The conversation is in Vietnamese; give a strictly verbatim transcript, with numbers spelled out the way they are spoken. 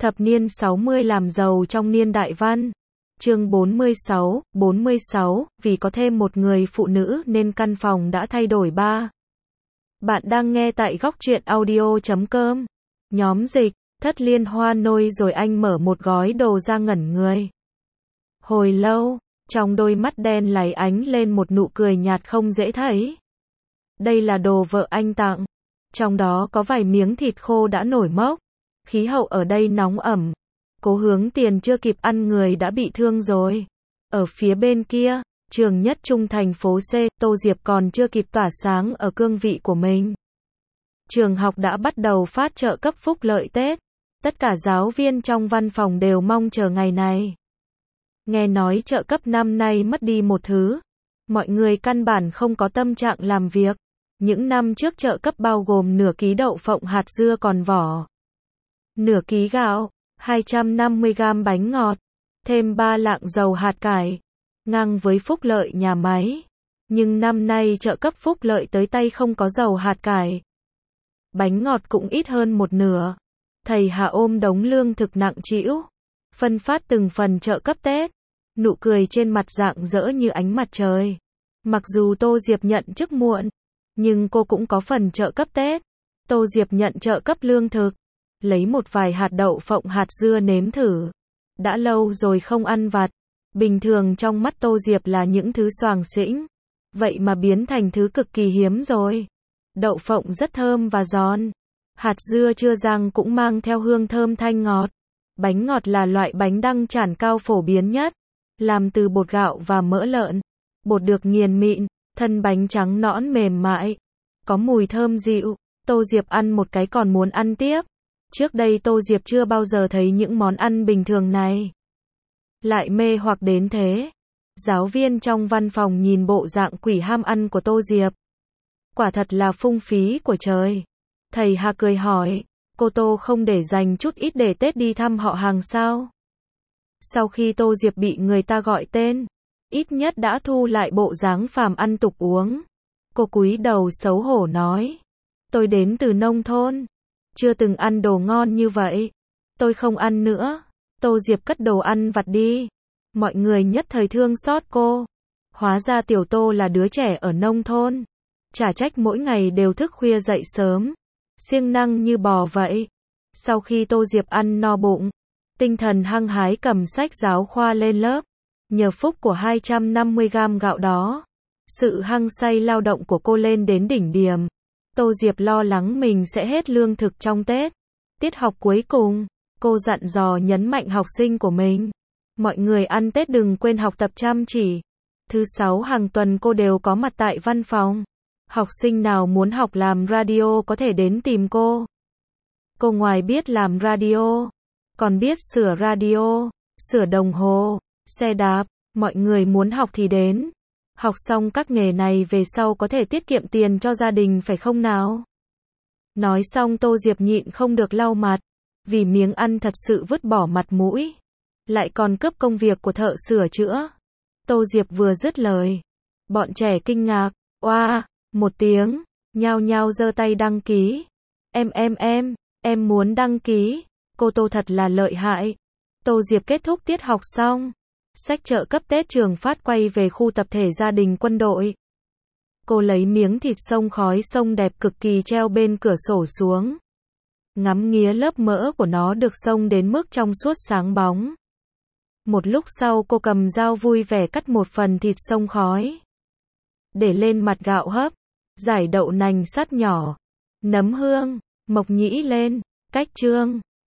Thập niên sáu mươi làm giàu trong niên đại văn. Chương bốn mươi sáu, bốn mươi sáu, vì có thêm một người phụ nữ nên căn phòng đã thay đổi ba. Bạn đang nghe tại góc truyện audio chấm com. Nhóm dịch, thất liên hoa nôi rồi anh mở một gói đồ ra ngẩn người. Hồi lâu, trong đôi mắt đen láy ánh lên một nụ cười nhạt không dễ thấy. Đây là đồ vợ anh tặng. Trong đó có vài miếng thịt khô đã nổi mốc. Khí hậu ở đây nóng ẩm. Cố Hướng Tiền chưa kịp ăn người đã bị thương rồi. Ở phía bên kia, trường nhất trung thành phố C, Tô Diệp còn chưa kịp tỏa sáng ở cương vị của mình. Trường học đã bắt đầu phát trợ cấp phúc lợi Tết. Tất cả giáo viên trong văn phòng đều mong chờ ngày này. Nghe nói trợ cấp năm nay mất đi một thứ. Mọi người căn bản không có tâm trạng làm việc. Những năm trước trợ cấp bao gồm nửa ký đậu phộng hạt dưa còn vỏ, nửa ký gạo, hai trăm năm mươi gam bánh ngọt, thêm ba lạng dầu hạt cải, ngang với phúc lợi nhà máy. Nhưng năm nay trợ cấp phúc lợi tới tay không có dầu hạt cải. Bánh ngọt cũng ít hơn một nửa. Thầy Hà ôm đống lương thực nặng trĩu, phân phát từng phần trợ cấp Tết. Nụ cười trên mặt rạng rỡ như ánh mặt trời. Mặc dù Tô Diệp nhận chức muộn, nhưng cô cũng có phần trợ cấp Tết. Tô Diệp nhận trợ cấp lương thực, lấy một vài hạt đậu phộng hạt dưa nếm thử. Đã lâu rồi không ăn vặt. Bình thường trong mắt Tô Diệp là những thứ xoàng xĩnh. Vậy mà biến thành thứ cực kỳ hiếm rồi. Đậu phộng rất thơm và giòn. Hạt dưa chưa rang cũng mang theo hương thơm thanh ngọt. Bánh ngọt là loại bánh đăng chản cao phổ biến nhất. Làm từ bột gạo và mỡ lợn. Bột được nghiền mịn, thân bánh trắng nõn mềm mại. Có mùi thơm dịu. Tô Diệp ăn một cái còn muốn ăn tiếp. Trước đây Tô Diệp chưa bao giờ thấy những món ăn bình thường này lại mê hoặc đến thế. Giáo viên trong văn phòng nhìn bộ dạng quỷ ham ăn của Tô Diệp. Quả thật là phung phí của trời. Thầy Hà cười hỏi, cô Tô không để dành chút ít để Tết đi thăm họ hàng sao? Sau khi Tô Diệp bị người ta gọi tên, ít nhất đã thu lại bộ dáng phàm ăn tục uống. Cô cúi đầu xấu hổ nói, tôi đến từ nông thôn, chưa từng ăn đồ ngon như vậy. Tôi không ăn nữa. Tô Diệp cất đồ ăn vặt đi. Mọi người nhất thời thương xót cô. Hóa ra tiểu Tô là đứa trẻ ở nông thôn. Chả trách mỗi ngày đều thức khuya dậy sớm. Siêng năng như bò vậy. Sau khi Tô Diệp ăn no bụng, tinh thần hăng hái cầm sách giáo khoa lên lớp. Nhờ phúc của hai trăm năm mươi gam gạo đó, sự hăng say lao động của cô lên đến đỉnh điểm. Tô Diệp lo lắng mình sẽ hết lương thực trong Tết. Tiết học cuối cùng, cô dặn dò nhấn mạnh học sinh của mình. Mọi người ăn Tết đừng quên học tập chăm chỉ. Thứ sáu hàng tuần cô đều có mặt tại văn phòng. Học sinh nào muốn học làm radio có thể đến tìm cô. Cô ngoài biết làm radio, còn biết sửa radio, sửa đồng hồ, xe đạp. Mọi người muốn học thì đến. Học xong các nghề này về sau có thể tiết kiệm tiền cho gia đình phải không nào? Nói xong Tô Diệp nhịn không được lau mặt. Vì miếng ăn thật sự vứt bỏ mặt mũi. Lại còn cướp công việc của thợ sửa chữa. Tô Diệp vừa dứt lời, bọn trẻ kinh ngạc, oa, một tiếng, nhao nhao giơ tay đăng ký. Em em em, em muốn đăng ký. Cô Tô thật là lợi hại. Tô Diệp kết thúc tiết học xong. Sách trợ cấp Tết trường phát quay về khu tập thể gia đình quân đội. Cô lấy miếng thịt xông khói xông đẹp cực kỳ treo bên cửa sổ xuống. Ngắm nghía lớp mỡ của nó được xông đến mức trong suốt sáng bóng. Một lúc sau cô cầm dao vui vẻ cắt một phần thịt xông khói. Để lên mặt gạo hấp, giải đậu nành sắt nhỏ, nấm hương, mộc nhĩ lên, cách trương.